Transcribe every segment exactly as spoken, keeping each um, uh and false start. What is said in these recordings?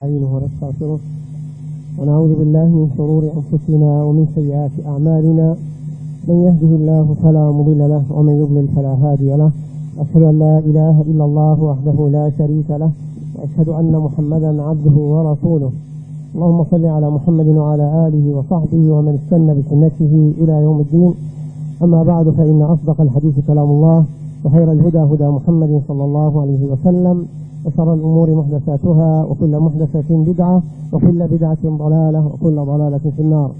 نستعينه ونستغفره ونعوذ بالله من شرور أنفسنا ومن سيئات أعمالنا. من يهده الله فلا مضل له ومن يضلل فلا هادي له. أشهد أن لا إله إلا الله وحده لا شريك له، وأشهد أن محمدا عبده ورسوله. اللهم صل على محمد وعلى آله وصحبه ومن استنى بسنته إلى يوم الدين. أما بعد، فإن أصدق الحديث كلام الله، وخير الهدى هدى محمد صلى الله عليه وسلم، وشر الأمور محدثاتها، وكل محدثة بدعة، وكل بدعة ضلالة، وكل ضلالة في النار.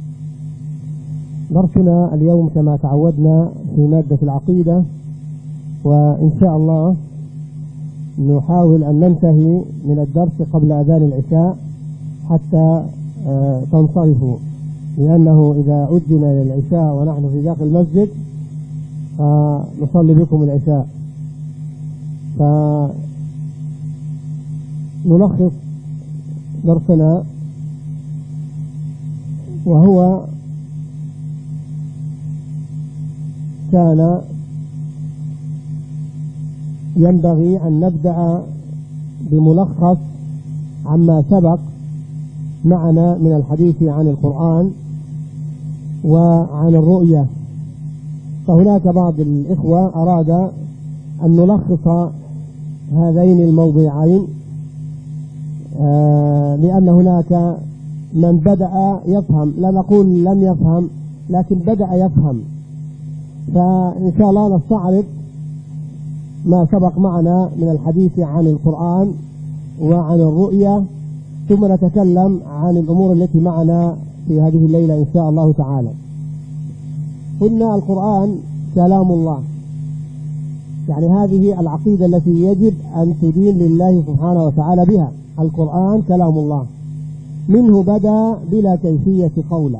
درسنا اليوم كما تعودنا في مادة العقيدة، وإن شاء الله نحاول أن ننتهي من الدرس قبل أذان العشاء حتى تنصرفوا، لأنه إذا أذن للعشاء ونحن في داخل المسجد نصلي بكم العشاء. فنلخص درسنا، وهو كان ينبغي أن نبدأ بملخص عما سبق معنا من الحديث عن القرآن وعن الرؤية. فهناك بعض الإخوة أراد أن نلخص هذين الموضوعين، آه لأن هناك من بدأ يفهم، لا نقول لم يفهم، لكن بدأ يفهم. فإن شاء الله نستعرض ما سبق معنا من الحديث عن القرآن وعن الرؤية، ثم نتكلم عن الأمور التي معنا في هذه الليلة إن شاء الله تعالى. قلنا القرآن كلام الله، يعني هذه العقيدة التي يجب أن تدين لله سبحانه وتعالى بها. القرآن كلام الله، منه بدأ بلا كيفية قولا.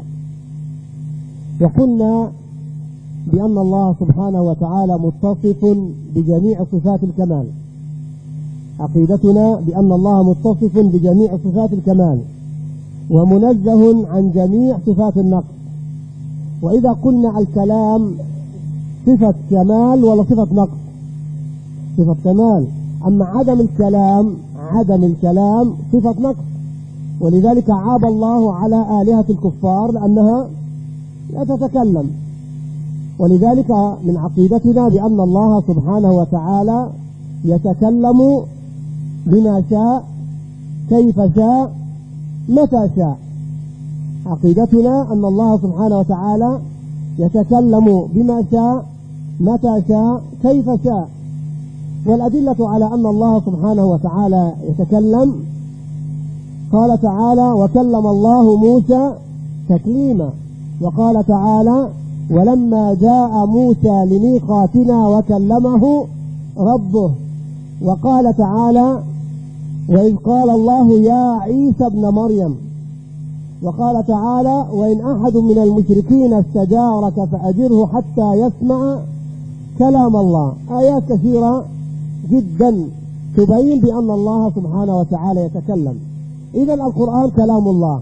وقلنا بأن الله سبحانه وتعالى متصف بجميع صفات الكمال. عقيدتنا بأن الله متصف بجميع صفات الكمال ومنزه عن جميع صفات النقص. وإذا قلنا الكلام صفة كمال ولا صفة نقص؟ صفة كمال. أما عدم الكلام عدم الكلام صفة نقص. ولذلك عاب الله على آلهة الكفار لأنها لا تتكلم. ولذلك من عقيدتنا بأن الله سبحانه وتعالى يتكلم بما شاء، كيف شاء، متى شاء. عقيدتنا أن الله سبحانه وتعالى يتكلم بما شاء، متى شاء، كيف شاء. والأدلة على أن الله سبحانه وتعالى يتكلم قال تعالى: وكلم الله موسى تكليما. وقال تعالى: ولما جاء موسى لميقاتنا وكلمه ربه. وقال تعالى: وإذ قال الله يا عيسى ابن مريم. وقال تعالى: وإن أحد من المشركين استجارك فأجره حتى يسمع كلام الله. آيات كثيرة جدا تبين بأن الله سبحانه وتعالى يتكلم. إذن القرآن كلام الله.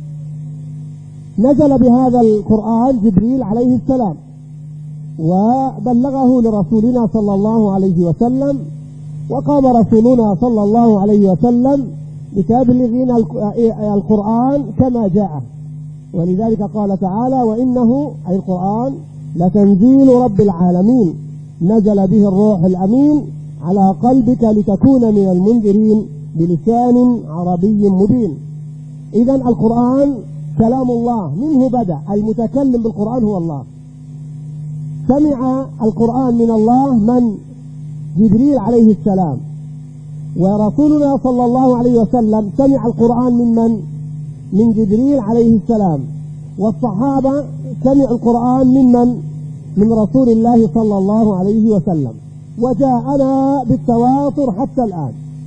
نزل بهذا القرآن جبريل عليه السلام وبلغه لرسولنا صلى الله عليه وسلم، وقام رسولنا صلى الله عليه وسلم بتبليغنا القرآن كما جاء. ولذلك قال تعالى: وإنه أي القرآن لتنزيل رب العالمين نزل به الروح الأمين على قلبك لتكون من المنذرين بلسان عربي مبين. إذن القرآن كلام الله، منه بدأ. المتكلم بالقرآن هو الله. سمع القرآن من الله من؟ جبريل عليه السلام. ورسولنا صلى الله عليه وسلم سمع القرآن من من؟ من جبريل عليه السلام. والصحابة سمعوا القرآن من من؟ من رسول الله صلى الله عليه وسلم. وجاءنا بالتواتر حتى الآن.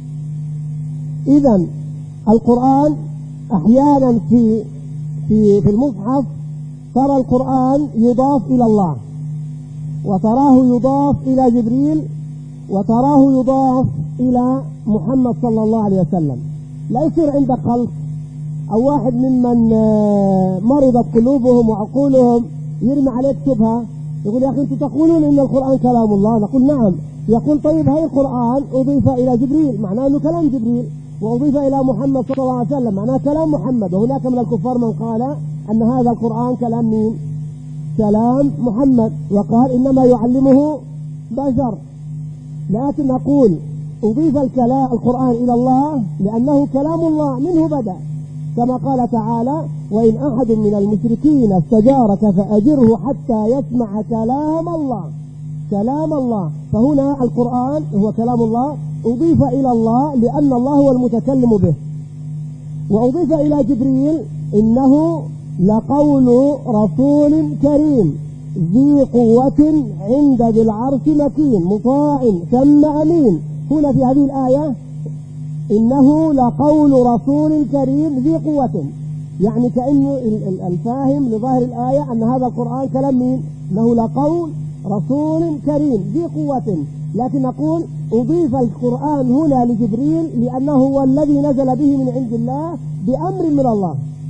إذن القرآن أحيانا في في في المصحف ترى القرآن يضاف إلى الله، وتراه يضاف إلى جبريل، وتراه يضاف إلى محمد صلى الله عليه وسلم. لا يصير عندك خلط أو واحد ممن مرضت قلوبهم وعقولهم يرمي عليك شبهة يقول: يا أخي أنتم تقولون إن القرآن كلام الله. نقول: نعم. يقول: طيب هاي القرآن أضيف إلى جبريل، معناه أنه كلام جبريل. وأضيف إلى محمد صلى الله عليه وسلم معناه كلام محمد. وهناك من الكفار من قال أن هذا القرآن كلام مين؟ كلام محمد، وقال إنما يعلمه بشر. لكن نقول أضيف الكلام القرآن إلى الله لأنه كلام الله منه بدأ، كما قال تعالى: وإن أحد من المشركين استجارك فأجره حتى يسمع كلام الله. كلام الله، فهنا القرآن هو كلام الله أضيف إلى الله لأن الله هو المتكلم به. وأضيف إلى جبريل إنه لقول رسول كريم ذي قوة عند ذي العرش مكين مطاع ثم أمين. هنا في هذه الآية إنه لقول رسول كريم ذي قوة، يعني كأنه الفاهم لظاهر الآية أن هذا القرآن كلام مين؟ إنه لقول رسول كريم ذي قوة. لكن نقول أضيف القرآن هنا لجبريل لأنه هو الذي نزل به من عند الله بأمر من الله.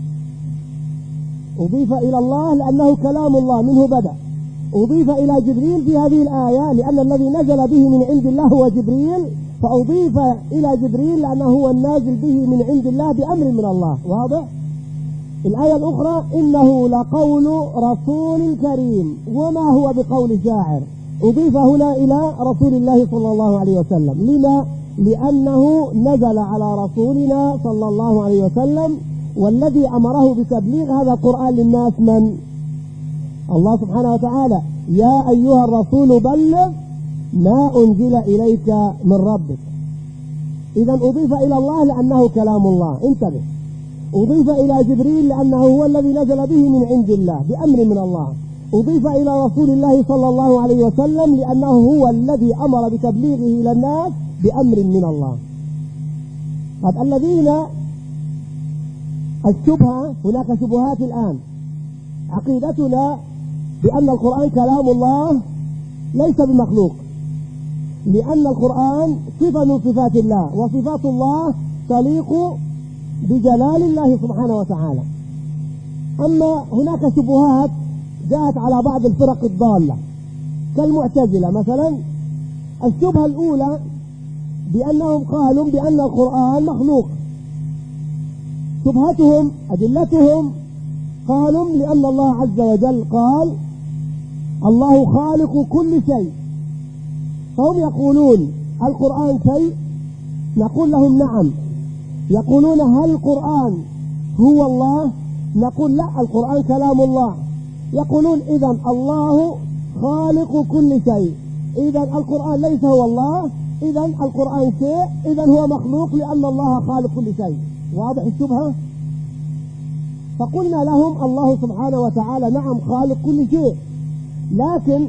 أضيف إلى الله لأنه كلام الله منه بدأ. أضيف إلى جبريل في هذه الآية لأن الذي نزل به من عند الله هو جبريل، فأضيف إلى جبريل لأنه هو النازل به من عند الله بأمر من الله. واضح؟ الآية الأخرى إنه لقول رسول كريم وما هو بقول شاعر، أضيف هنا إلى رسول الله صلى الله عليه وسلم. لما؟ لأنه نزل على رسولنا صلى الله عليه وسلم، والذي أمره بتبليغ هذا القرآن للناس من؟ الله سبحانه وتعالى: يا أيها الرسول بلغ ما أنزل إليك من ربك. إذا أضيف إلى الله لأنه كلام الله، انتبه. أضيف إلى جبريل لأنه هو الذي نزل به من عند الله بأمر من الله. أضيف إلى رسول الله صلى الله عليه وسلم لأنه هو الذي أمر بتبليغه إلى الناس بأمر من الله. قد الذين الشبهة، هناك شبهات الآن. عقيدتنا بأن القرآن كلام الله ليس بمخلوق، لأن القرآن صفة من صفات الله، وصفات الله تليق بجلال الله سبحانه وتعالى. أما هناك شبهات جاءت على بعض الفرق الضالة كالمعتزلة مثلا. الشبهة الأولى بأنهم قالوا بأن القرآن مخلوق. شبهتهم أدلتهم قالوا لأن الله عز وجل قال: الله خالق كل شيء، فهم يقولون القرآن شيء؟ نقول لهم نعم. يقولون هل القرآن هو الله؟ نقول لا، القرآن كلام الله. يقولون إذن الله خالق كل شيء، إذن القرآن ليس هو الله، إذن القرآن شيء، إذن هو مخلوق لأن الله خالق كل شيء. واضح الشبهة؟ فقلنا لهم الله سبحانه وتعالى نعم خالق كل شيء، لكن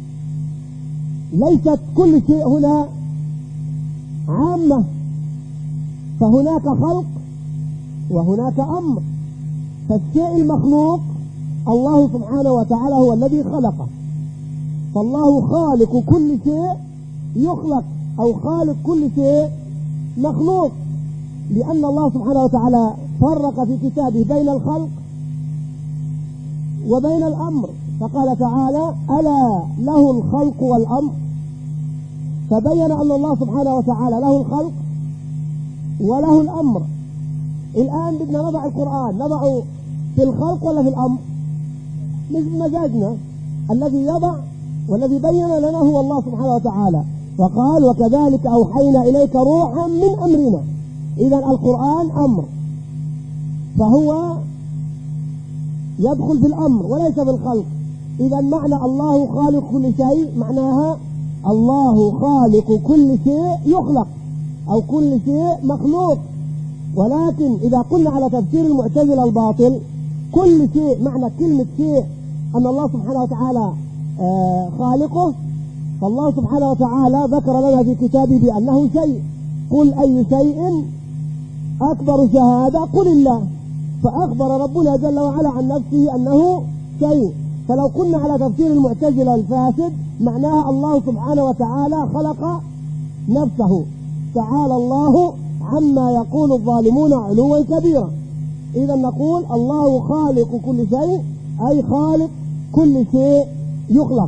ليست كل شيء هنا عامة، فهناك خلق وهناك أمر. فالشيء المخلوق الله سبحانه وتعالى هو الذي خلقه، فالله خالق كل شيء يخلق، أو خالق كل شيء مخلوق، لأن الله سبحانه وتعالى فرق في كتابه بين الخلق وبين الأمر، فقال تعالى: ألا له الخلق والأمر. فبين أن الله سبحانه وتعالى له الخلق وله الأمر. الآن بدنا نضع القرآن نضعه في الخلق ولا في الأمر؟ مش بمزاجنا، الذي يضع والذي بين لنا هو الله سبحانه وتعالى، وقال: وكذلك أوحينا إليك روحا من أمرنا. إذا القرآن أمر، فهو يدخل في الأمر وليس في الخلق. إذا معنى الله خالق كل شيء معناها الله خالق كل شيء يخلق أو كل شيء مخلوق. ولكن إذا قلنا على تفسير المعتزلة الباطل كل شيء، معنى كلمة شيء أن الله سبحانه وتعالى آه خالقه، فالله سبحانه وتعالى ذكر لنا في كتابه بأنه شيء. قل أي شيء أكبر شهادة؟ قل الله. فأخبر ربنا جل وعلا عن نفسه أنه شيء. فلو قلنا على تفسير المعتزلة الفاسد معناها الله سبحانه وتعالى خلق نفسه، تعالى الله عما يقول الظالمون علوا كبيرا. إذا نقول الله خالق كل شيء، أي خالق كل شيء يخلق.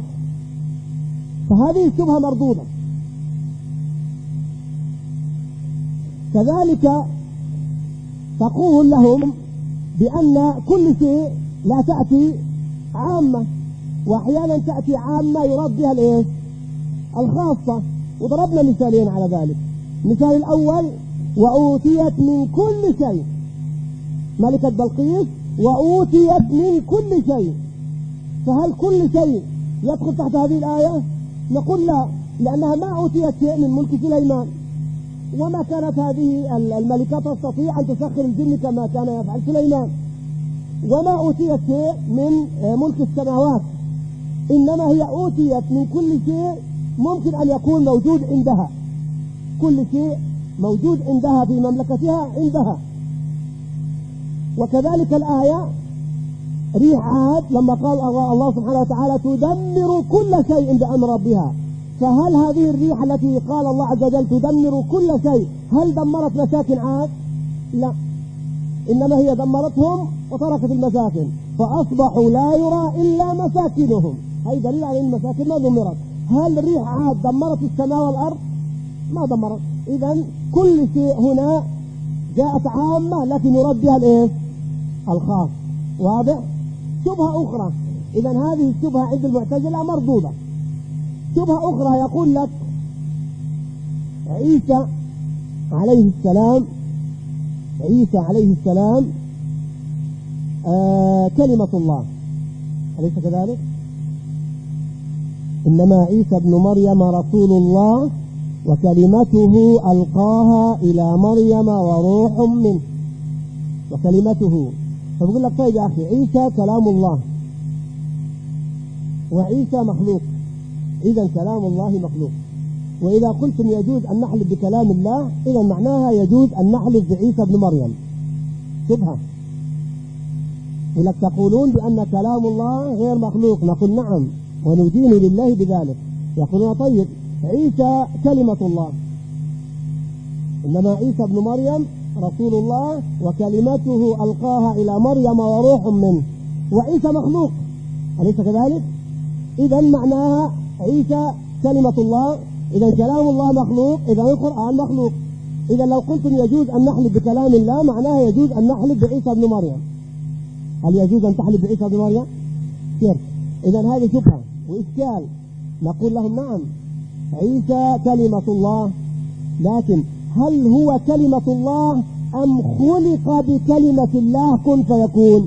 فهذه الشبهة مردودة. كذلك تقول لهم بأن كل شيء لا تأتي عامة، وأحيانا تأتي عامة يراد بها الإيه؟ الخاصة. وضربنا مثالين على ذلك. المثال الأول: وأوتيت من كل شيء، ملكة بلقيس وأوتيت من كل شيء، فهل كل شيء يدخل تحت هذه الآية؟ نقول لا، لأنها ما أوتيت شيء من ملك سليمان، وما كانت هذه الملكة تستطيع أن تسخر الجن كما كان يفعل سليمان، وما أوتيت شيء من ملك السماوات، إنما هي أوتيت من كل شيء ممكن أن يكون موجود عندها، كل شيء موجود عندها في مملكتها عندها. وكذلك الآية ريح عاد لما قال الله سبحانه وتعالى: تدمر كل شيء بأمر ربها، فهل هذه الريح التي قال الله عز وجل تدمر كل شيء هل دمرت مساكن عاد؟ لا، إنما هي دمرتهم وتركت المساكن، فأصبحوا لا يرى إلا مساكنهم. هذا دليل على أن المساكن ما دمرت. هل ريح عاد دمرت السماء والأرض؟ ما دمرت. إذن كل شيء هنا جاءت عامة لكن يرد بها الإيه؟ الخاص. واضح؟ شبهة أخرى. إذن هذه الشبهة عند المعتزلة مردودة. شبهة أخرى يقول لك: عيسى عليه السلام عيسى عليه السلام آه كلمة الله، أليس كذلك؟ إنما عيسى ابن مريم رسول الله وكلمته ألقاها إلى مريم وروح منه، وكلمته. فبقول لك: طيب يا أخي، عيسى كلام الله وعيسى مخلوق، إذا كلام الله مخلوق، وإذا قلتم يجوز أن نحلف بكلام الله إذا معناها يجوز أن نحلف بعيسى ابن مريم. شبهة. ولك تقولون بأن كلام الله غير مخلوق، نقول نعم وندين لله بذلك. يقولون: طيب عيسى كلمة الله، إنما عيسى ابن مريم رسول الله وكلمته ألقاها إلى مريم وروح منه، وعيسى مخلوق، أليس كذلك؟ إذا معناها عيسى كلمة الله، إذا كلام الله مخلوق، إذا القرآن مخلوق. إذا لو قلتم يجوز أن نحلف بكلام الله معناها يجوز أن نحلف بعيسى ابن مريم. هل يجوز أن تحلف بعيسى ابن مريم؟ كيف؟ إذا هذه شبهة وإشكال. نقول لهم: نعم عيسى كلمة الله، لكن هل هو كلمة الله أم خلق بكلمة الله كن فيكون؟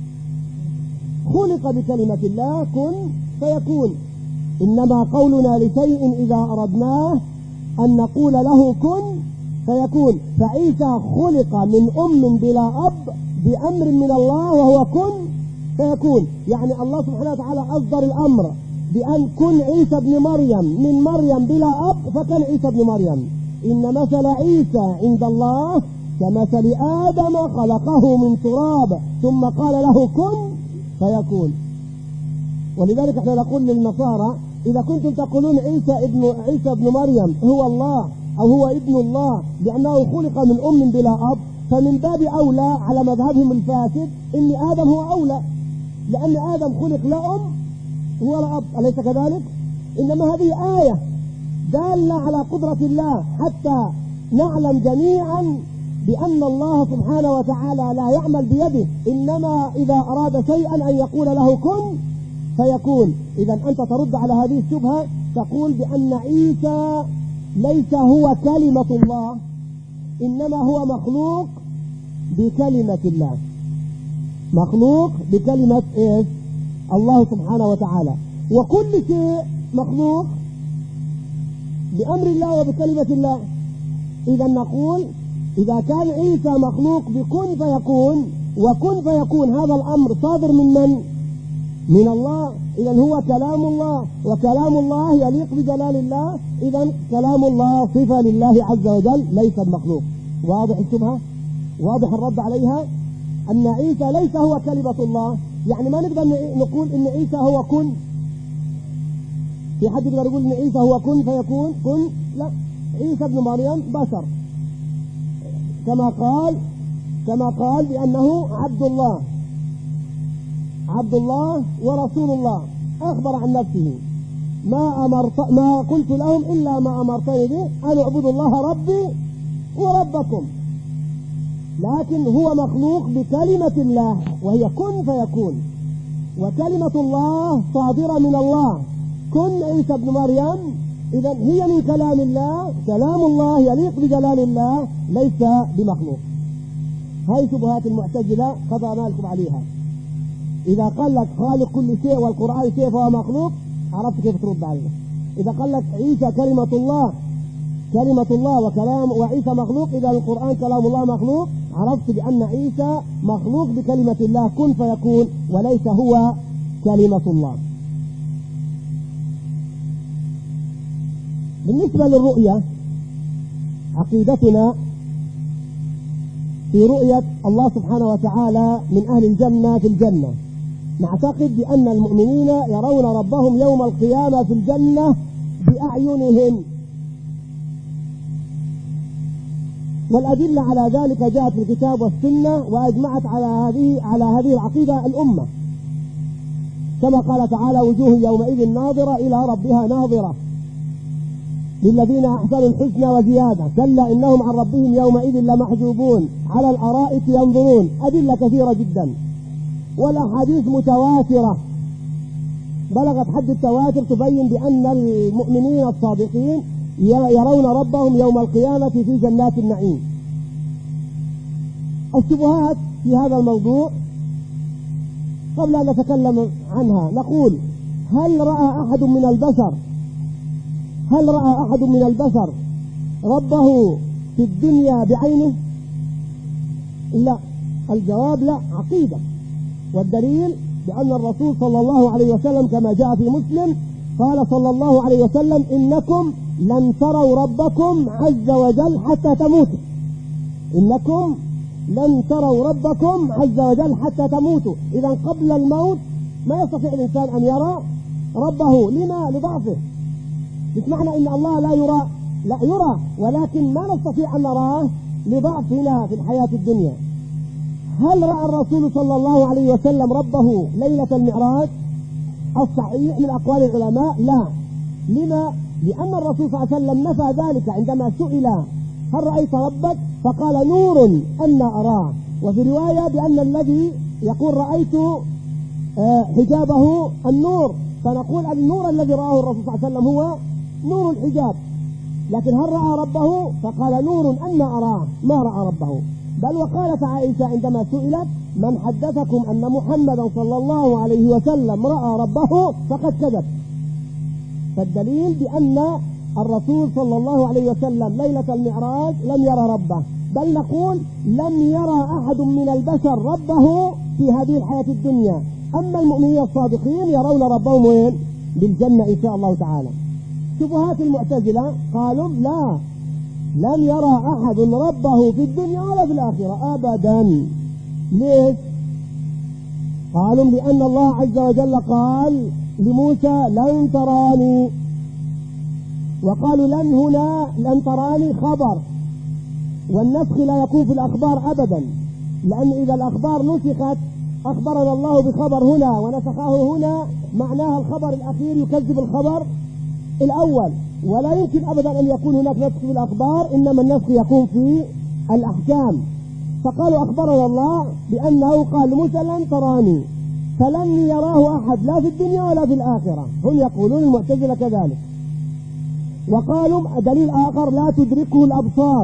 خلق بكلمة الله كن فيكون. إنما قولنا لشيء إذا أردناه أن نقول له كن فيكون. فعيسى خلق من أم بلا أب بأمر من الله وهو كن فيكون، يعني الله سبحانه وتعالى أصدر الأمر بأن كن عيسى ابن مريم من مريم بلا أب فكان عيسى ابن مريم. إن مثل عيسى عند الله كمثل آدم خلقه من تراب ثم قال له كن فيكون. ولذلك احنا نقول للنصارى: إذا كنتم تقولون عيسى ابن عيسى ابن مريم هو الله أو هو ابن الله لأنه خلق من أم بلا أب، فمن باب أولى على مذهبهم الفاسد إن آدم هو أولى، لأن آدم خلق لا أم ولا أب، أليس كذلك؟ إنما هذه آية دالة على قدرة الله حتى نعلم جميعا بأن الله سبحانه وتعالى لا يعمل بيده، إنما إذا أراد شيئا أن يقول له كن فيكون. إذا أنت ترد على هذه الشبهة تقول بأن عيسى ليس هو كلمة الله، إنما هو مخلوق بكلمة الله، مخلوق بكلمة إيه؟ الله سبحانه وتعالى. وكل شيء مخلوق بأمر الله وبكلمة الله. إذا نقول إذا كان عيسى مخلوق بكن فيكون وكن فيكون، هذا الأمر صادر من من؟ من الله. إذا هو كلام الله، وكلام الله يليق بجلال الله، إذا كلام الله صفة لله عز وجل ليس المخلوق. واضح الشبهة؟ واضح الرد عليها؟ أن عيسى ليس هو كلمة الله، يعني ما نقدر نقول إن عيسى هو كن. في حد يقدر يقول إن عيسى هو كن فيكون؟ كن لا، عيسى ابن مريم بشر، كما قال كما قال بأنه عبد الله عبد الله ورسول الله، أخبر عن نفسه: ما أمرت ما قلت لهم إلا ما أمرتني به أن أعبدوا الله ربي وربكم، لكن هو مخلوق بكلمة الله وهي كن فيكون، وكلمة الله صادرة من الله، كن عيسى ابن مريم، إذا هي من كلام الله، كلام الله يليق بجلال الله ليس بمخلوق. هاي شبهات المعتزلة قضى لكم عليها. إذا قال لك خالق كل شيء والقرآن شيء فهو مخلوق، عرفت كيف ترد عليه. إذا قال لك عيسى كلمة الله كلمة الله وكلام وعيسى مخلوق، إذا القرآن كلام الله مخلوق، عرفت بأن عيسى مخلوق بكلمة الله كن فيكون، وليس هو كلمة الله. بالنسبة للرؤية، عقيدتنا في رؤية الله سبحانه وتعالى من أهل الجنة في الجنة، نعتقد بأن المؤمنين يرون ربهم يوم القيامة في الجنة بأعينهم، والأدلة على ذلك جاءت في الكتاب والسنة، وأجمعت على هذه على هذه العقيدة الأمة، كما قال تعالى: وجوه يومئذ ناظرة إلى ربها ناظرة، للذين أحسنوا الحسنى وزيادة، كلا إنهم عن ربهم يومئذ لمحجوبون، على الأرائك ينظرون. أدلة كثيرة جدا، والأحاديث متواترة بلغت حد التواتر تبين بأن المؤمنين الصادقين يرون ربهم يوم القيامة في جنات النعيم. الشبهات في هذا الموضوع قبل أن نتكلم عنها نقول: هل رأى أحد من البشر هل رأى أحد من البشر ربه في الدنيا بعينه؟ لا، الجواب لا، عقيدة. والدليل بأن الرسول صلى الله عليه وسلم كما جاء في مسلم قال صلى الله عليه وسلم: إنكم لن تروا ربكم عز وجل حتى تموتوا إنكم لن تروا ربكم عز وجل حتى تموتوا. إذا قبل الموت ما يستطيع الإنسان أن يرى ربه. لما؟ لضعفه. مش معنى إن الله لا يرى، لا يرى، ولكن ما نستطيع أن نراه لضعفنا في الحياة الدنيا. هل رأى الرسول صلى الله عليه وسلم ربه ليلة المعراج؟ الصحيح من أقوال العلماء لا. لما؟ لأن الرسول صلى الله عليه وسلم نفى ذلك عندما سئل: هل رأيت ربك؟ فقال: نور أن أراه. وفي رواية بأن الذي يقول رأيت حجابه النور، فنقول النور الذي رآه الرسول صلى الله عليه وسلم هو نور الحجاب. لكن هل رأى ربه؟ فقال: نور أن أراه، ما رأى ربه. بل وقالت عائشة عندما سئلت: من حدثكم أن محمدا صلى الله عليه وسلم رأى ربه فقد كذب. فالدليل بأن الرسول صلى الله عليه وسلم ليلة المعراج لم يرى ربه، بل نقول لم يرى أحد من البشر ربه في هذه الحياة الدنيا. أما المؤمنين الصادقين يرون ربهم وين؟ بالجنة إن شاء الله تعالى. شبهات المعتزلة قالوا: لا، لم يرى أحد ربه في الدنيا ولا في الآخرة أبدا. ليش؟ قالوا: لأن الله عز وجل قال لموسى: لن تراني، وقالوا لن هنا لن تراني خبر، والنسخ لا يكون في الأخبار أبدا، لأن إذا الأخبار نسخت أخبرنا الله بخبر هنا ونسخه هنا، معناها الخبر الأخير يكذب الخبر الأول، ولا يمكن أبدا أن يكون هناك نسخ في الأخبار، إنما النسخ يكون في الأحكام. فقالوا أخبرنا الله بأنه قال لموسى: لن تراني، فلن يراه أحد لا في الدنيا ولا في الآخرة. هم يقولون المعتزلة كذلك. وقالوا دليل آخر: لا تدركه الأبصار.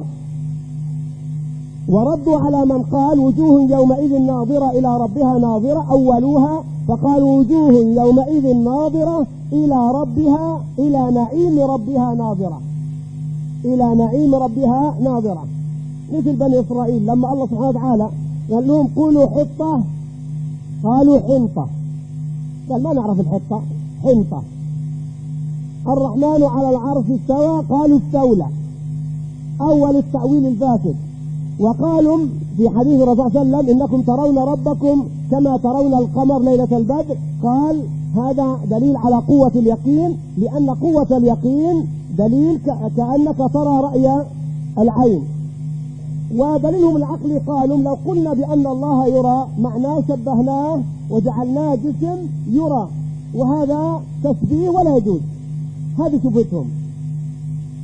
وردوا على من قال: وجوه يومئذ ناظرة إلى ربها ناظرة، أولوها فقالوا: وجوه يومئذ ناظرة إلى ربها إلى نعيم ربها ناظرة إلى نعيم ربها ناظرة مثل بني إسرائيل لما الله سبحانه وتعالى قال لهم: قولوا حطة، قالوا حنطة. قال: ما نعرف الحطة، حنطة. الرحمن على العرش استوى، قالوا استولى. أول التأويل الفاسد. وقالوا في حديث الرسول صلى الله عليه وسلم: إنكم ترون ربكم كما ترون القمر ليلة البدر. قال: هذا دليل على قوة اليقين، لأن قوة اليقين دليل كأنك ترى رأي العين. ودليلهم العقلي قالوا: لو قلنا بأن الله يرى معناه شبهناه وجعلناه جسم يرى، وهذا تشبيه ولا يجوز. هذه شبهتهم.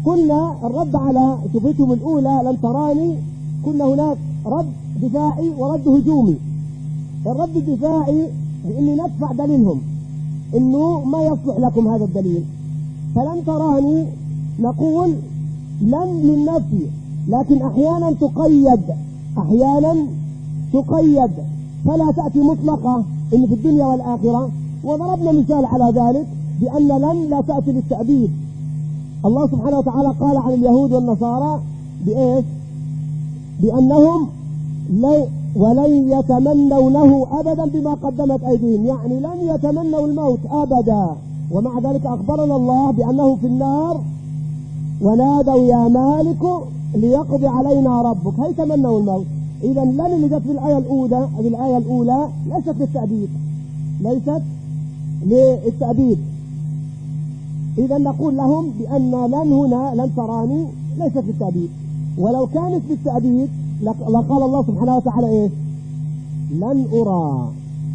قلنا الرد على شبهتهم الأولى لن تراني، كنا هناك رد دفاعي ورد هجومي. الرد الدفاعي بإني ندفع دليلهم إنه ما يصلح لكم هذا الدليل، فلن تراني نقول لن للنفي، لكن أحيانا تقيد أحيانا تقيد فلا تأتي مطلقة إن في الدنيا والآخرة. وضربنا مثال على ذلك بأن لن لا تأتي للتأبيد. الله سبحانه وتعالى قال عن اليهود والنصارى بإيش؟ بأنهم لن ولن يتمنونه أبدا بما قدمت أيديهم، يعني لن يتمنوا الموت أبدا. ومع ذلك أخبرنا الله بأنهم في النار ونادوا يا مالك ليقضي علينا ربك، هي تمنوا الموت. إذا لن اللي جت في الآية الأولى في الآية الأولى ليست للتأبيد، ليست للتأبيد. إذا نقول لهم بأن لن هنا لن تراني ليست للتأبيد، ولو كانت للتأبيد لقال الله سبحانه وتعالى إيه؟ لن أرى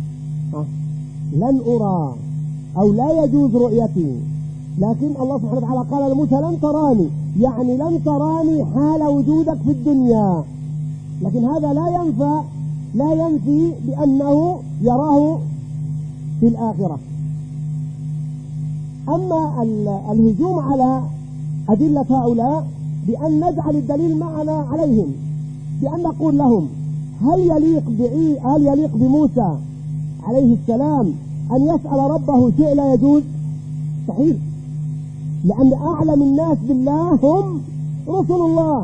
لن أرى أو لا يجوز رؤيتي. لكن الله سبحانه وتعالى قال لموسى لن تراني، يعني لن تراني حال وجودك في الدنيا. لكن هذا لا ينفى لا ينفي بأنه يراه في الآخرة. أما الهجوم على أدلة هؤلاء بأن نجعل الدليل معنا عليهم، بأن نقول لهم هل يليق بعي هل يليق بموسى عليه السلام أن يسأل ربه شيء لا يجوز؟ صحيح، لأن أعلم الناس بالله هم رسل الله.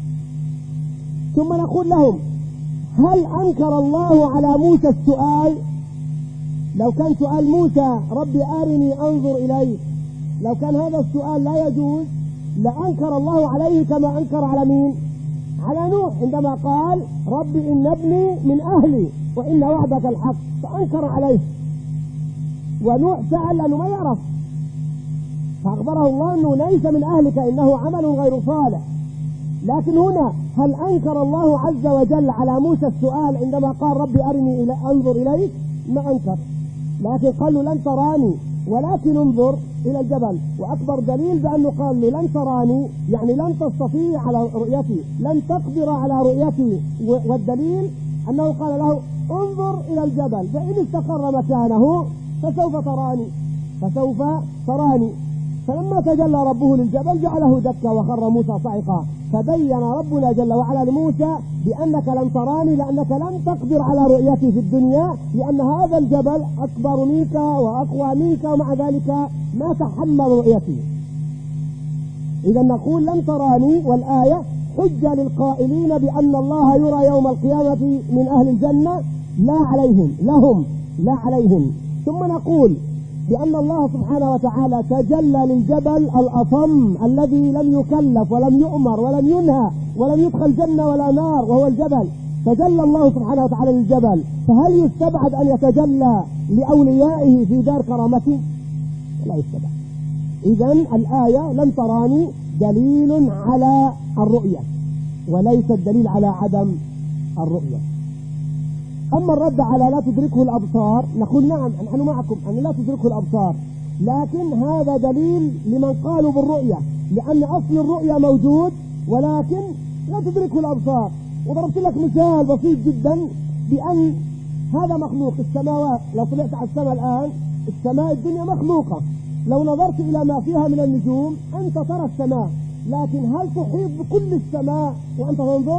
ثم نقول لهم هل أنكر الله على موسى السؤال؟ لو كان سؤال موسى ربي أرني أنظر إليك، لو كان هذا السؤال لا يجوز لأنكر الله عليه كما أنكر على مين؟ على نوح عندما قال ربي إن ابني من أهلي وإن وعدك الحق، فأنكر عليه. ونوح سأل لأنه ما يعرف، فأخبره الله أنه ليس من أهلك إنه عمل غير صالح. لكن هنا هل أنكر الله عز وجل على موسى السؤال عندما قال ربي أرني إلى أنظر إليك؟ ما أنكر، لكن قال له لن تراني ولكن انظر إلى الجبل. وأكبر دليل بأنه قال له لن تراني يعني لن تستطيع على رؤيتي، لن تقدر على رؤيتي. والدليل أنه قال له انظر إلى الجبل فإن استقر مكانه فسوف تراني فسوف تراني. فلما تجلى ربه للجبل جعله دكا وخر موسى صعقا. فبين ربنا جل وعلا لموسى بأنك لن تراني لأنك لن تقدر على رؤيتي في الدنيا، لأن هذا الجبل أكبر منك وأقوى منك ومع ذلك ما تحمل رؤيتي. إذا نقول لن تراني، والآية حجة للقائلين بأن الله يرى يوم القيامة من أهل الجنة لا عليهم لهم لا عليهم. ثم نقول بأن الله سبحانه وتعالى تجلى للجبل الأصم الذي لم يكلف ولم يؤمر ولم ينهى ولم يدخل جنة ولا نار وهو الجبل، تجلى الله سبحانه وتعالى للجبل. فهل يستبعد أن يتجلى لأوليائه في دار كرامته؟ لا يستبعد. إذن الآية لن تراني دليل على الرؤية وليس الدليل على عدم الرؤية. أما الرد على لا تدركه الأبصار نقول نعم نحن معكم أن لا تدركه الأبصار، لكن هذا دليل لمن قالوا بالرؤية، لأن أصل الرؤية موجود ولكن لا تدركه الأبصار. وضربت لك مثال بسيط جدا بأن هذا مخلوق السماوات، لو طلعت على السماء الآن السماء الدنيا مخلوقة، لو نظرت إلى ما فيها من النجوم أنت ترى السماء، لكن هل تحيط بكل السماء وأنت تنظر؟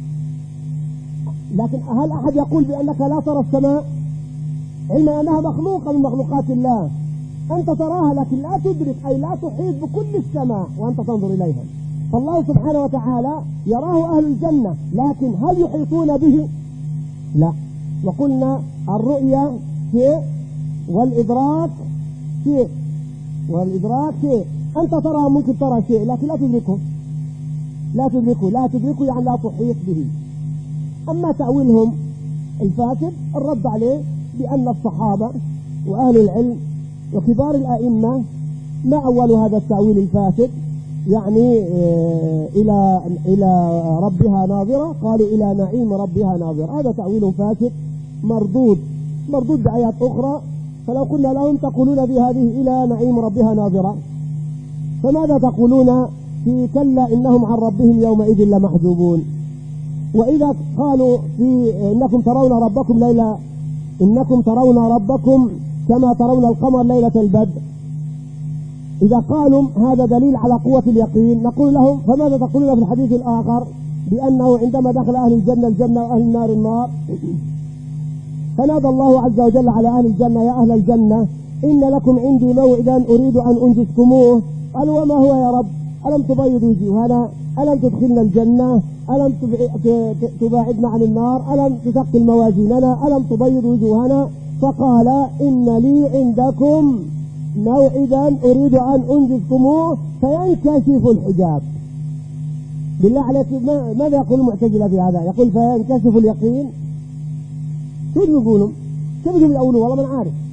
لكن هل أحد يقول بأنك لا ترى السماء علما أنها مخلوقة من مخلوقات الله؟ أنت تراها لكن لا تدرك، أي لا تحيط بكل السماء وأنت تنظر إليها. فالله سبحانه وتعالى يراه أهل الجنة، لكن هل يحيطون به؟ لا. وقلنا الرؤية شيء والإدراك شيء والإدراك شيء. أنت ترى ممكن ترى شيء لكن لا تدركه لا تدركه لا تدركه يعني لا تحيط به. أما تأويلهم الفاسد الرد عليه بأن الصحابة وأهل العلم وكبار الأئمة ما أولوا هذا التأويل الفاسد، يعني إلى إلى ربها ناظرة، قالوا إلى نعيم ربها ناظرة. هذا تأويل فاسد مردود مردود بآيات أخرى. فلو قلنا لهم تقولون في هذه إلى نعيم ربها ناظرة، فماذا تقولون في كلا إنهم عن ربهم يومئذ لمحجوبون. وإذا قالوا في إنكم ترون ربكم ليلة إنكم ترون ربكم كما ترون القمر ليلة البدر، إذا قالوا هذا دليل على قوة اليقين، نقول لهم فماذا تقولون في الحديث الآخر بأنه عندما دخل أهل الجنة الجنة وأهل النار النار، فنادى الله عز وجل على أهل الجنة يا أهل الجنة إن لكم عندي موعدا أريد أن أنجزكموه. قالوا وما هو يا رب؟ ألم تبيض وجوهنا؟ ألم تدخلنا الجنة؟ ألم تباعدنا عن النار؟ ألم تثقل موازيننا؟ ألم تبيض وجوهنا؟ فقال إن لي عندكم موعدا أريد أن أنجزكموه فينكشف الحجاب. بالله عليك ماذا يقول المعتزلة في هذا؟ يقول فينكشف اليقين. كيف يقولوا؟ كيف يقولوا؟ والله من عارف.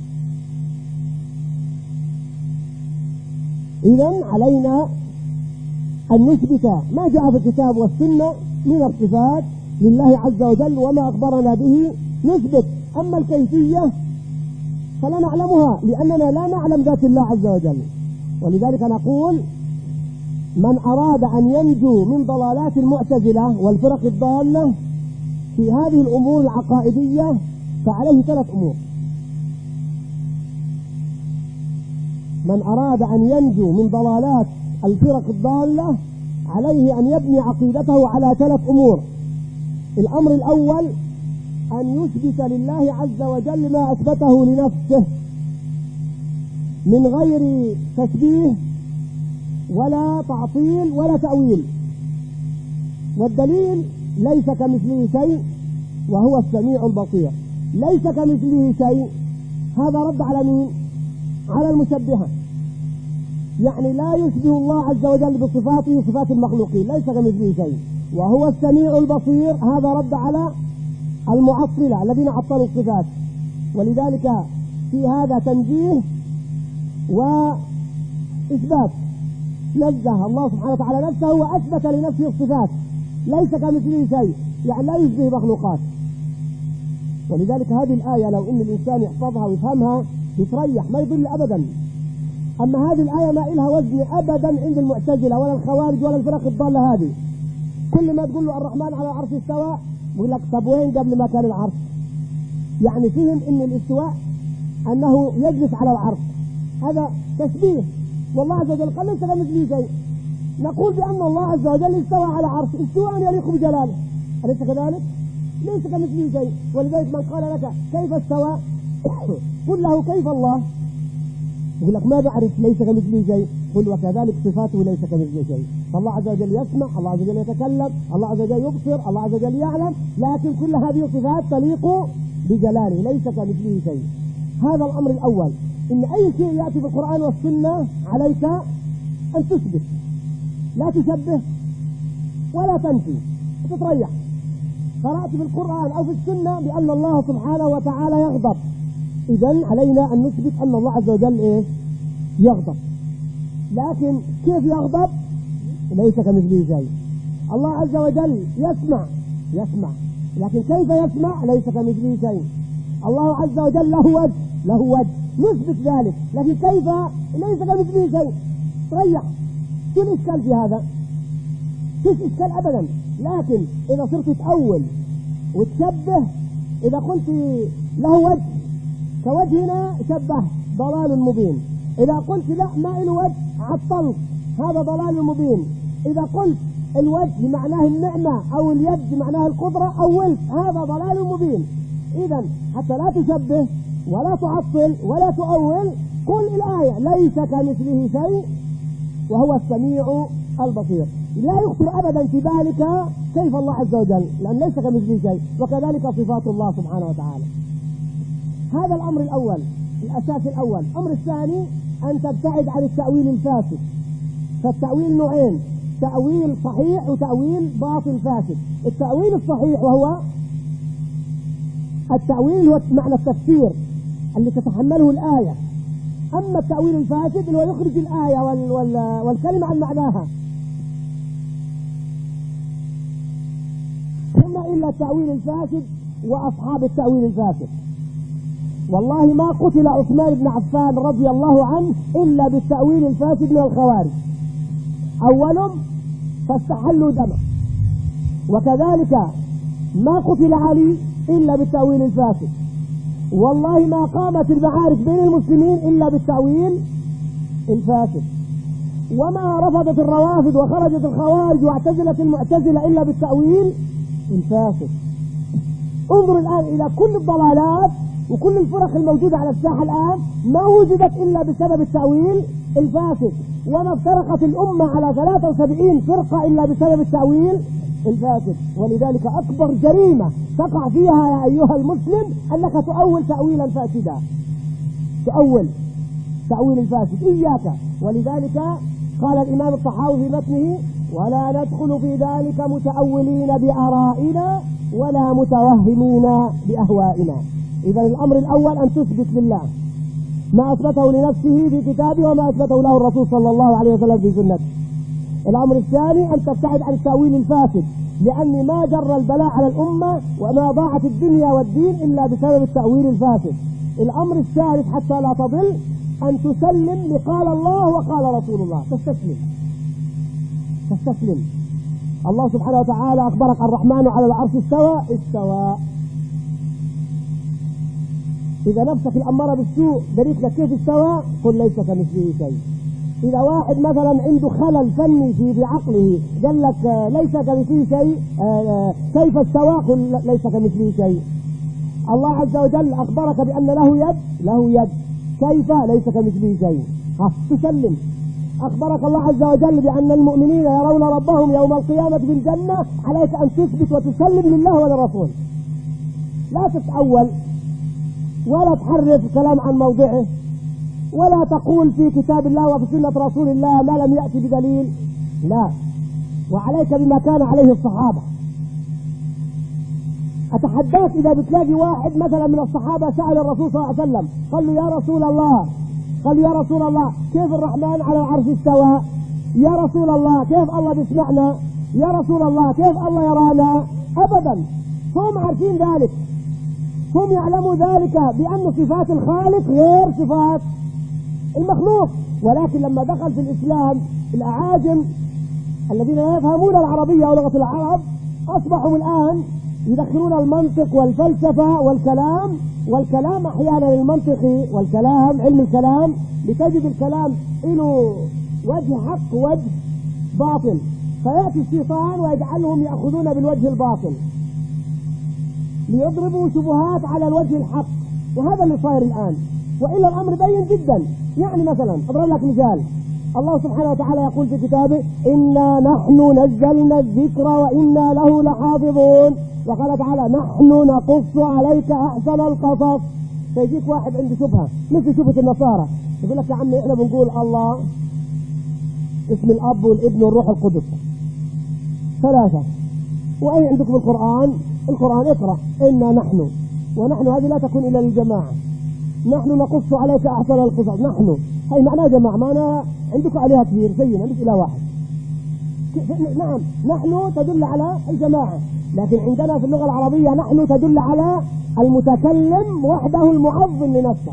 إذن علينا أن نثبت ما جاء في الكتاب والسنة من الصفات لله عز وجل وما أخبرنا به نثبت، أما الكيفية فلا نعلمها لأننا لا نعلم ذات الله عز وجل. ولذلك نقول من أراد أن ينجو من ضلالات المعتزلة والفرق الضالة في هذه الأمور العقائدية فعليه ثلاث أمور. من أراد أن ينجو من ضلالات الفرق الضالة عليه أن يبني عقيدته على ثلاث أمور. الأمر الأول أن يثبت لله عز وجل ما أثبته لنفسه من غير تشبيه ولا تعطيل ولا تأويل، والدليل ليس كمثله شيء وهو السميع البصير. ليس كمثله شيء هذا رد على مين؟ على المشبهة، يعني لا يشبه الله عز وجل بصفاته صفات المخلوقين، ليس كمثله شيء. وهو السميع البصير هذا رد على المعطلة الذين عطلوا الصفات. ولذلك في هذا تنزيه وإثبات. نزه الله سبحانه وتعالى نفسه وأثبت لنفسه الصفات، ليس كمثله شيء، يعني لا يشبه مخلوقات. ولذلك هذه الآية لو إن الإنسان يحفظها ويفهمها يتريح ما يضل أبدا. أما هذه الآية ما إلها وزن أبدا عند المعتزلة ولا الخوارج ولا الفرق الضالة هذه. كل ما تقول له الرحمن على العرش استوى يقول لك طب وين قبل ما كان العرش؟ يعني فهم إن الاستواء أنه يجلس على العرش، هذا تشبيه. والله عز وجل قال ليس كمثله شيء. نقول بأن الله عز وجل استوى على عرش استواء يليق بجلاله، أليس كذلك؟ ليس كمثله شيء. ولذلك من قال لك كيف استوى قل له كيف الله، يقول لك ما بعرف ليس كمثله شيء. قل وكذلك صفاته ليس كمثله شيء. فالله عز وجل يسمع، الله عز وجل يتكلم، الله عز وجل يبصر، الله عز وجل يعلم، لكن كل هذه الصفات تليق بجلاله ليس كمثله شيء. هذا الأمر الأول، إن أي شيء يأتي في القرآن والسنة عليك أن تثبت، لا تشبه ولا تنفي، تتريح. قرأت في القرآن أو في السنة بأن الله سبحانه وتعالى يغضب، إذن علينا أن نثبت أن الله عز وجل إيه؟ يغضب. لكن كيف يغضب؟ ليس كمثله شيء. الله عز وجل يسمع يسمع لكن كيف يسمع؟ ليس كمثله شيء. الله عز وجل له وجه له وجه نثبت ذلك، لكن كيف؟ ليس كمثله شيء. تريح. شو الإشكال في هذا؟ فيش إشكال أبدا. لكن إذا صرت تأول وتشبه، إذا قلت له وجه كوجهنا شبه ضلال مبين، إذا قلت لا ما له وجه عطلت هذا ضلال مبين، إذا قلت الوجه معناه النعمة أو اليد معناه القدرة أولت هذا ضلال مبين. إذا حتى لا تشبه ولا تعطل ولا تؤول قل الآية ليس كمثله شيء وهو السميع البصير. لا يخطر أبدا في بالك كيف الله عز وجل، لأن ليس كمثله شيء، وكذلك صفات الله سبحانه وتعالى. هذا الأمر الأول، الأساس الأول. الأمر الثاني أن تبتعد عن التأويل الفاسد. فالتأويل نوعين، تأويل صحيح وتأويل باطل فاسد. التأويل الصحيح وهو التأويل هو معنى التفسير اللي تتحمله الآية. أما التأويل الفاسد اللي هو يخرج الآية وال وال والكلمة عن معناها. ثم إلا التأويل الفاسد وأصحاب التأويل الفاسد. والله ما قتل عثمان بن عفان رضي الله عنه إلا بالتأويل الفاسد من الخوارج. أول فاستحلوا دمه. وكذلك ما قتل علي إلا بالتأويل الفاسد، والله ما قامت المعارك بين المسلمين إلا بالتأويل الفاسد، وما رفضت الروافض وخرجت الخوارج واعتزلت المعتزلة إلا بالتأويل الفاسد. انظر الآن إلى كل الضلالات وكل الفرق الموجودة على الساحة الآن ما وجدت إلا بسبب التأويل الفاسد، وما افترقت الأمة على ثلاثة وسبعين فرقة إلا بسبب التأويل الفاسد. ولذلك أكبر جريمة تقع فيها يا أيها المسلم أنك تؤول تأويلا فاسدا، تؤول تأويل الفاسد، إياك. ولذلك قال الإمام الطحاوي في متنه: ولا ندخل في ذلك متأولين بآرائنا ولا متوهمين بأهوائنا. إذا الأمر الأول أن تثبت لله ما أثبته لنفسه في كتابه وما أثبته له الرسول صلى الله عليه وسلم في سنته. الأمر الثاني أن تبتعد عن التأويل الفاسد، لأن ما جر البلاء على الأمة وما ضاعت الدنيا والدين إلا بسبب التأويل الفاسد. الأمر الثالث حتى لا تضل أن تسلم لقال الله وقال رسول الله، تستسلم تستسلم. الله سبحانه وتعالى أخبرك الرحمن على العرش استوى استوى. إذا نفسك الأمارة بالسوء دريت لك كيف استوى قل ليس كمثله شيء. إذا واحد مثلا عنده خلل فني في في عقله قال لك ليس كمثله شيء كيف استوى قل ليس كمثله شيء. الله عز وجل أخبرك بأن له يد له يد كيف ليس كمثله شيء، ها تسلم. أخبرك الله عز وجل بأن المؤمنين يرون ربهم يوم القيامة في الجنة، عليك أن تثبت وتسلم لله وللرسول، لا تتأول ولا تحرف الكلام عن موضعه، ولا تقول في كتاب الله وفي سنة رسول الله ما لم يأتي بدليل، لا. وعليك بما كان عليه الصحابة. أتحداك إذا بتلاقي واحد مثلا من الصحابة سأل الرسول صلى الله عليه وسلم قال له يا رسول الله قال يا رسول الله كيف الرحمن على العرش استوى؟ يا رسول الله كيف الله بيسمعنا؟ يا رسول الله كيف الله يرانا؟ أبدا، هم عارفين ذلك، هم يعلموا ذلك بأن صفات الخالق غير صفات المخلوق. ولكن لما دخل في الإسلام الأعاجم الذين يفهمون العربية ولغة العرب أصبحوا الآن يدخلون المنطق والفلسفة والكلام، والكلام أحيانا المنطقي والكلام علم الكلام لتجد الكلام له وجه حق وجه باطل، فيأتي الشيطان ويجعلهم يأخذون بالوجه الباطل ليضربوا شبهات على الوجه الحق، وهذا اللي صاير الآن. وإلا الأمر بين جدا. يعني مثلا أضرب لك مثال، الله سبحانه وتعالى يقول في كتابه إنا نحن نزلنا الذكر وإنا له لحافظون، وقال تعالى نحن نقص عليك أحسن القصص. فيجيك واحد عنده شبهة مثل شبهة النصارى يقول لك يا عمي إحنا بنقول الله اسم الأب والابن والروح القدس ثلاثة، وأي عندكم القرآن؟ القرآن اقرأ إنا نحن، ونحن هذه لا تكون إلا للجماعة، نحن نقص عليك أحسن القصص. نحن هي معناه جماعة، معناه عندكم عليها كثير زينا عندك إلى واحد. نعم نحن تدل على الجماعة، لكن عندنا في اللغة العربية نحن تدل على المتكلم وحده المعظم لنفسه،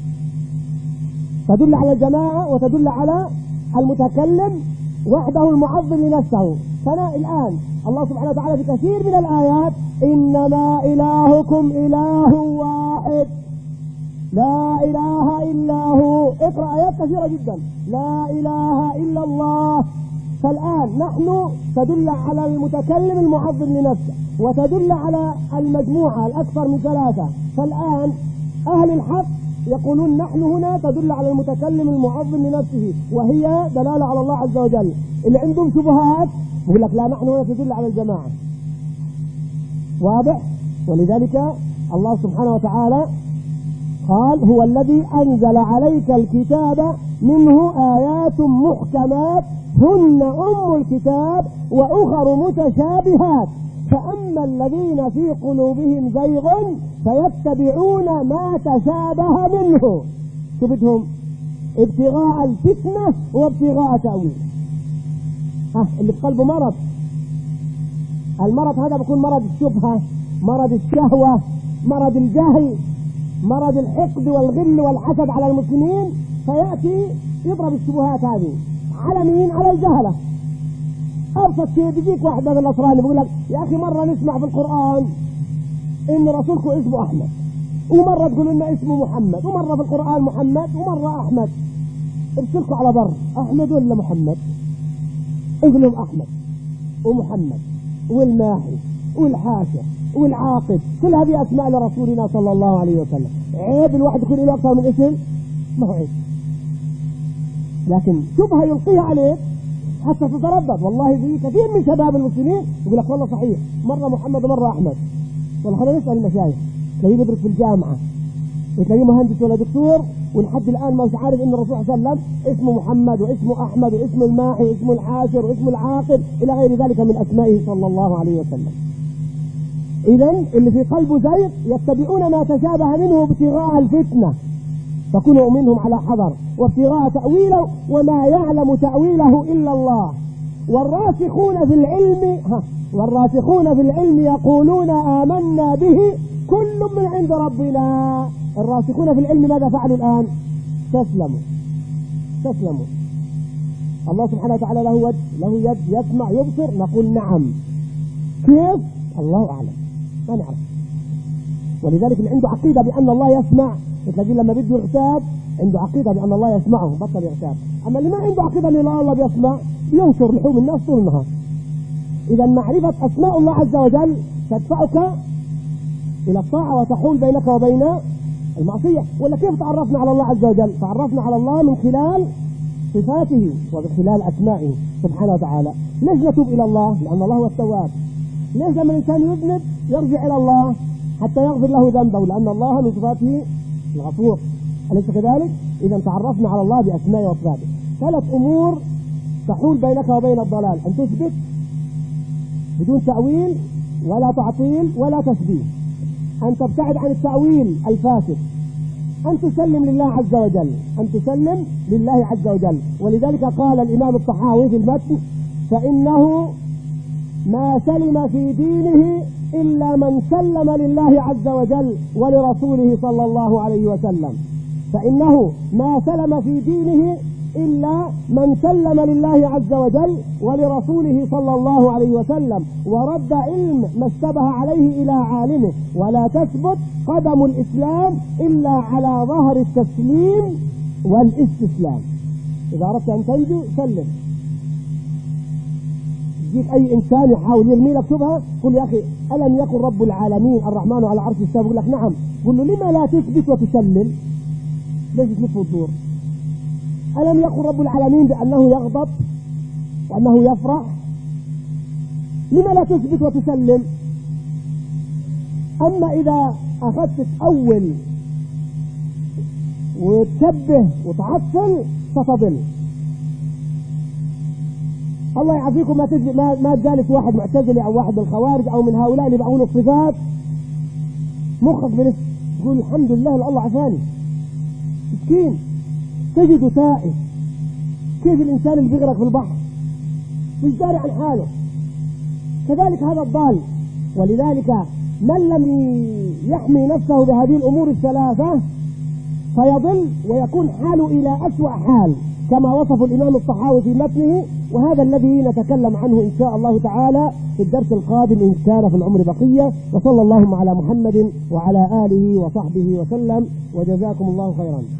تدل على الجماعة وتدل على المتكلم وحده المعظم لنفسه. فأنا الآن الله سبحانه وتعالى في كثير من الآيات إنما إلهكم إله واحد لا إله إلا هو، اقرأ آيات كثيرة جدا لا إله إلا الله. فالآن نحن تدل على المتكلم المعظم لنفسه وتدل على المجموعة الأكثر من ثلاثة. فالآن أهل الحق يقولون نحن هنا تدل على المتكلم المعظم لنفسه وهي دلالة على الله عز وجل. اللي عندهم شبهات يقول لك لا نحن هنا تدل على الجماعة. واضح؟ ولذلك الله سبحانه وتعالى قال هو الذي أنزل عليك الكتاب منه آيات محكمات هن أم الكتاب وأخر متشابهات فأما الذين في قلوبهم زيغ فيتبعون ما تشابه منه شبههم ابتغاء الفتنة وابتغاء تأويل. ها اللي في قلبه مرض، المرض هذا بيكون مرض الشبهة، مرض الشهوة، مرض الجهل، مرض الحقد والغل والحسد على المسلمين، فيأتي يضرب الشبهات هذه على مين؟ على الجهلة. أبسط شيء بيجيك واحد من النصراني بيقول لك يا أخي مرة نسمع في القرآن إن رسولكم اسمه أحمد، ومرة تقول لنا اسمه محمد، ومرة في القرآن محمد ومرة أحمد. ارسلكوا على بر أحمد ولا محمد؟ اقول لهم أحمد ومحمد والماحي والحاشر والعاقب، كل هذه أسماء لرسولنا صلى الله عليه وسلم. عيب الواحد يكون له أكثر من اسم؟ ما هو عيب، لكن شبهة يلقيها عليك حتى تتردد. والله في كثير من شباب المسلمين يقول لك والله صحيح مرة محمد ومرة أحمد. والله خلينا نسأل المشايخ، تلاقيه يدرس في الجامعة، تلاقيه مهندس ولا دكتور، ولحد الآن ما هو عارف إن الرسول صلى الله عليه وسلم اسمه محمد واسمه أحمد واسمه الماحي واسمه الحاشر واسمه العاقب إلى غير ذلك من أسمائه صلى الله عليه وسلم. إذن اللي في قلبه زيغ يتبعون ما تشابه منه ابتغاء الفتنة، فكونوا منهم على حذر وابتغاء تأويله وما يعلم تأويله إلا الله. والراسخون في العلم ها والراسخون في العلم يقولون آمنا به كل من عند ربنا. الراسخون في العلم ماذا فعلوا الآن؟ تسلموا تسلموا الله سبحانه وتعالى له وجه، له يد، يسمع يبصر، نقول نعم. كيف؟ الله أعلم، ما نعرف. ولذلك اللي عنده عقيدة بأن الله يسمع، تلاقيه لما بده يغتاب عنده عقيدة بأن الله يسمعه بطل يغتاب. أما اللي ما عنده عقيدة بأن الله بيسمع ينشر لحوم الناس طول النهار. إذا معرفة أسماء الله عز وجل تدفعك إلى الطاعة وتحول بينك وبين المعصية. ولا كيف تعرفنا على الله عز وجل؟ تعرفنا على الله من خلال صفاته ومن خلال أسمائه سبحانه وتعالى. ليش نتوب إلى الله؟ لأن الله هو التواب. ليش لما الإنسان يذنب يرجع إلى الله حتى يغفر له ذنبه؟ لأن الله من صفاته الغفور، أليس كذلك؟ إذا تعرفنا على الله بأسمائه وصفاته. ثلاث أمور تحول بينك وبين الضلال: أن تثبت بدون تأويل ولا تعطيل ولا تشبيه، أن تبتعد عن التأويل الفاسد، أن تسلم لله عز وجل، أن تسلم لله عز وجل. ولذلك قال الإمام الطحاوي في المتن: فإنه ما سلم في دينه إلا من سلم لله عز وجل ولرسوله صلى الله عليه وسلم. فإنه ما سلم في دينه إلا من سلم لله عز وجل ولرسوله صلى الله عليه وسلم ورد علم ما اشتبه عليه إلى عالمه. ولا تثبت قدم الإسلام إلا على ظهر التسليم والاستسلام. إذا أردت أن تنجو سلم. يجيك أي إنسان يحاول يرمي لك شبهة، قل يا أخي ألم يقل رب العالمين الرحمن على عرش استوى؟ يقول لك نعم. قل له لما لا تثبت وتسلم؟ ليش تلف وتدور؟ ألم يقل رب العالمين بأنه يغضب وأنه يفرح؟ لما لا تثبت وتسلم؟ أما إذا أخذت تأول وتشبه وتعطل ستضل. الله يعافيكم، ما تجي ما, ما تجالس واحد معتزلي أو واحد من الخوارج أو من هؤلاء اللي بيقولوا الصفات، مخك بنفس تقول الحمد لله الله عافاني. مسكين تجده تائه. كيف الإنسان اللي بيغرق في البحر مش داري عن حاله؟ كذلك هذا الضال. ولذلك من لم يحمي نفسه بهذه الأمور الثلاثة فيضل ويكون حاله إلى أسوأ حال، كما وصف الإمام الطحاوي في متنه. وهذا الذي نتكلم عنه إن شاء الله تعالى في الدرس القادم إن كان في العمر بقية. وصلى اللهم على محمد وعلى آله وصحبه وسلم، وجزاكم الله خيرا.